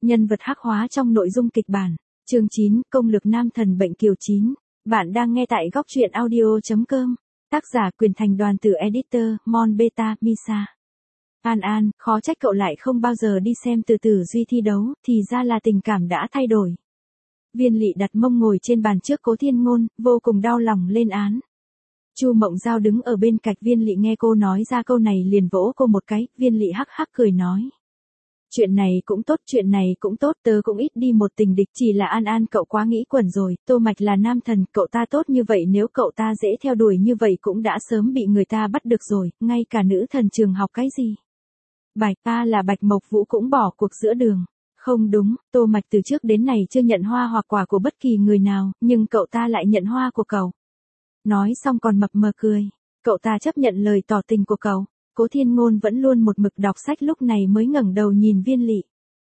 Nhân vật hắc hóa trong nội dung kịch bản. Chương 9, công lực nam thần bệnh kiều 9. Bạn đang nghe tại góc truyện audio.com. Tác giả Quyền Thành Đoàn tử Editor, Mon Beta, Misa. An, khó trách cậu lại không bao giờ đi xem Từ Tử Duy thi đấu, thì ra là tình cảm đã thay đổi. Viên Lị đặt mông ngồi trên bàn trước Cố Thiên Ngôn, vô cùng đau lòng lên án. Chu Mộng Giao đứng ở bên cạnh Viên Lị nghe cô nói ra câu này liền vỗ cô một cái, Viên Lị hắc hắc cười nói. Chuyện này cũng tốt, tớ cũng ít đi một tình địch, chỉ là An cậu quá nghĩ quẩn rồi, Tô Mạch là nam thần, cậu ta tốt như vậy, nếu cậu ta dễ theo đuổi như vậy cũng đã sớm bị người ta bắt được rồi, ngay cả nữ thần trường học cái gì. Bạch ta là Bạch Mộc Vũ cũng bỏ cuộc giữa đường. Không đúng, Tô Mạch từ trước đến nay chưa nhận hoa hoặc quà của bất kỳ người nào, nhưng cậu ta lại nhận hoa của cậu. Nói xong còn mập mờ cười, cậu ta chấp nhận lời tỏ tình của cậu. Cố Thiên Ngôn vẫn luôn một mực đọc sách lúc này mới ngẩng đầu nhìn Viên Lị.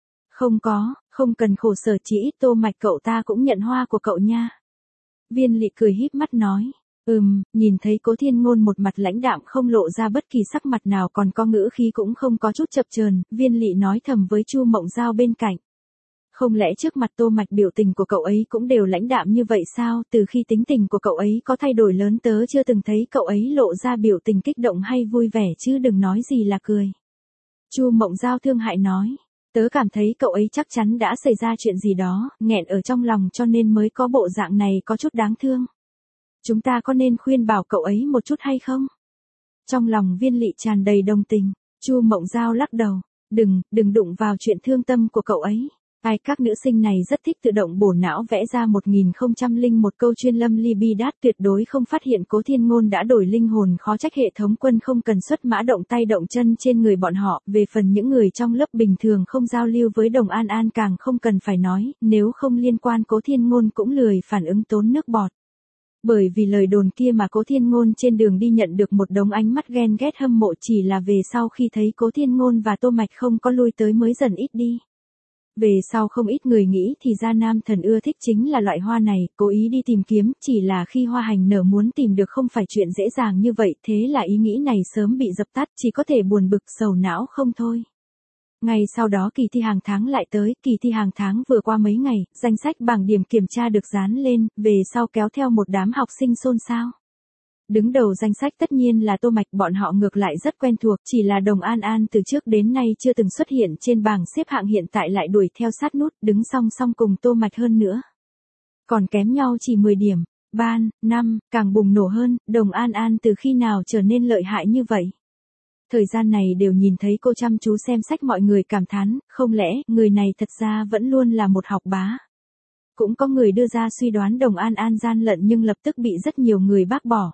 Không cần khổ sở, chỉ ít Tô Mạch cậu ta cũng nhận hoa của cậu nha. Viên Lị cười híp mắt nói, nhìn thấy Cố Thiên Ngôn một mặt lãnh đạm không lộ ra bất kỳ sắc mặt nào, còn có ngữ khí cũng không có chút chập chờn, Viên Lị nói thầm với Chu Mộng Giao bên cạnh. Không lẽ trước mặt Tô Mạch biểu tình của cậu ấy cũng đều lãnh đạm như vậy sao, từ khi tính tình của cậu ấy có thay đổi lớn tớ chưa từng thấy cậu ấy lộ ra biểu tình kích động hay vui vẻ chứ đừng nói gì là cười. Chu Mộng Giao thương hại nói, tớ cảm thấy cậu ấy chắc chắn đã xảy ra chuyện gì đó, nghẹn ở trong lòng cho nên mới có bộ dạng này có chút đáng thương. Chúng ta có nên khuyên bảo cậu ấy một chút hay không? Trong lòng Viên Lị tràn đầy đồng tình, Chu Mộng Giao lắc đầu, đừng đụng vào chuyện thương tâm của cậu ấy. Các nữ sinh này rất thích tự động bổ não vẽ ra 1001 câu chuyên lâm ly bi đát, tuyệt đối không phát hiện Cố Thiên Ngôn đã đổi linh hồn, khó trách hệ thống quân không cần xuất mã động tay động chân trên người bọn họ, về phần những người trong lớp bình thường không giao lưu với Đồng An càng không cần phải nói, nếu không liên quan Cố Thiên Ngôn cũng lười phản ứng tốn nước bọt. Bởi vì lời đồn kia mà Cố Thiên Ngôn trên đường đi nhận được một đống ánh mắt ghen ghét hâm mộ, chỉ là về sau khi thấy Cố Thiên Ngôn và Tô Mạch không có lui tới mới dần ít đi. Về sau không ít người nghĩ thì ra nam thần ưa thích chính là loại hoa này, cố ý đi tìm kiếm, chỉ là khi hoa hành nở muốn tìm được không phải chuyện dễ dàng như vậy, thế là ý nghĩ này sớm bị dập tắt, chỉ có thể buồn bực sầu não không thôi. Ngày sau đó kỳ thi hàng tháng lại tới, kỳ thi hàng tháng vừa qua mấy ngày, danh sách bảng điểm kiểm tra được dán lên, về sau kéo theo một đám học sinh xôn xao. Đứng đầu danh sách tất nhiên là Tô Mạch, bọn họ ngược lại rất quen thuộc, chỉ là Đồng An từ trước đến nay chưa từng xuất hiện trên bảng xếp hạng, hiện tại lại đuổi theo sát nút, đứng song song cùng Tô Mạch hơn nữa. Còn kém nhau chỉ 10 điểm, ban, năm, càng bùng nổ hơn, Đồng An từ khi nào trở nên lợi hại như vậy? Thời gian này đều nhìn thấy cô chăm chú xem sách, mọi người cảm thán, không lẽ người này thật ra vẫn luôn là một học bá. Cũng có người đưa ra suy đoán Đồng An gian lận nhưng lập tức bị rất nhiều người bác bỏ.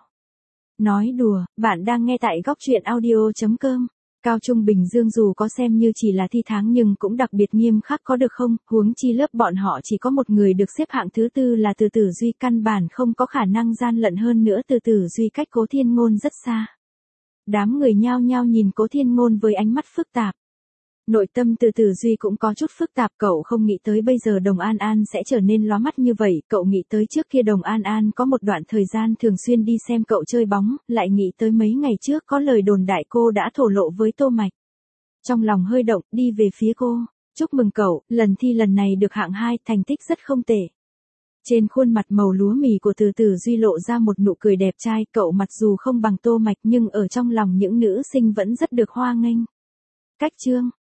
Nói đùa, bạn đang nghe tại góc truyện audio.com. Cao Trung Bình Dương dù có xem như chỉ là thi tháng nhưng cũng đặc biệt nghiêm khắc có được không, huống chi lớp bọn họ chỉ có một người được xếp hạng thứ tư là Từ Tử Duy, căn bản không có khả năng gian lận, hơn nữa Từ Tử Duy cách Cố Thiên Ngôn rất xa. Đám người nhao nhao nhìn Cố Thiên Ngôn với ánh mắt phức tạp. Nội tâm Từ Tử Duy cũng có chút phức tạp, cậu không nghĩ tới bây giờ Đồng An sẽ trở nên lóa mắt như vậy, cậu nghĩ tới trước kia Đồng An có một đoạn thời gian thường xuyên đi xem cậu chơi bóng, lại nghĩ tới mấy ngày trước có lời đồn đại cô đã thổ lộ với Tô Mạch. Trong lòng hơi động, đi về phía cô, chúc mừng cậu, lần thi lần này được hạng 2, thành tích rất không tệ. Trên khuôn mặt màu lúa mì của Từ Tử Duy lộ ra một nụ cười đẹp trai, cậu mặc dù không bằng Tô Mạch nhưng ở trong lòng những nữ sinh vẫn rất được hoan nghênh. Cách chương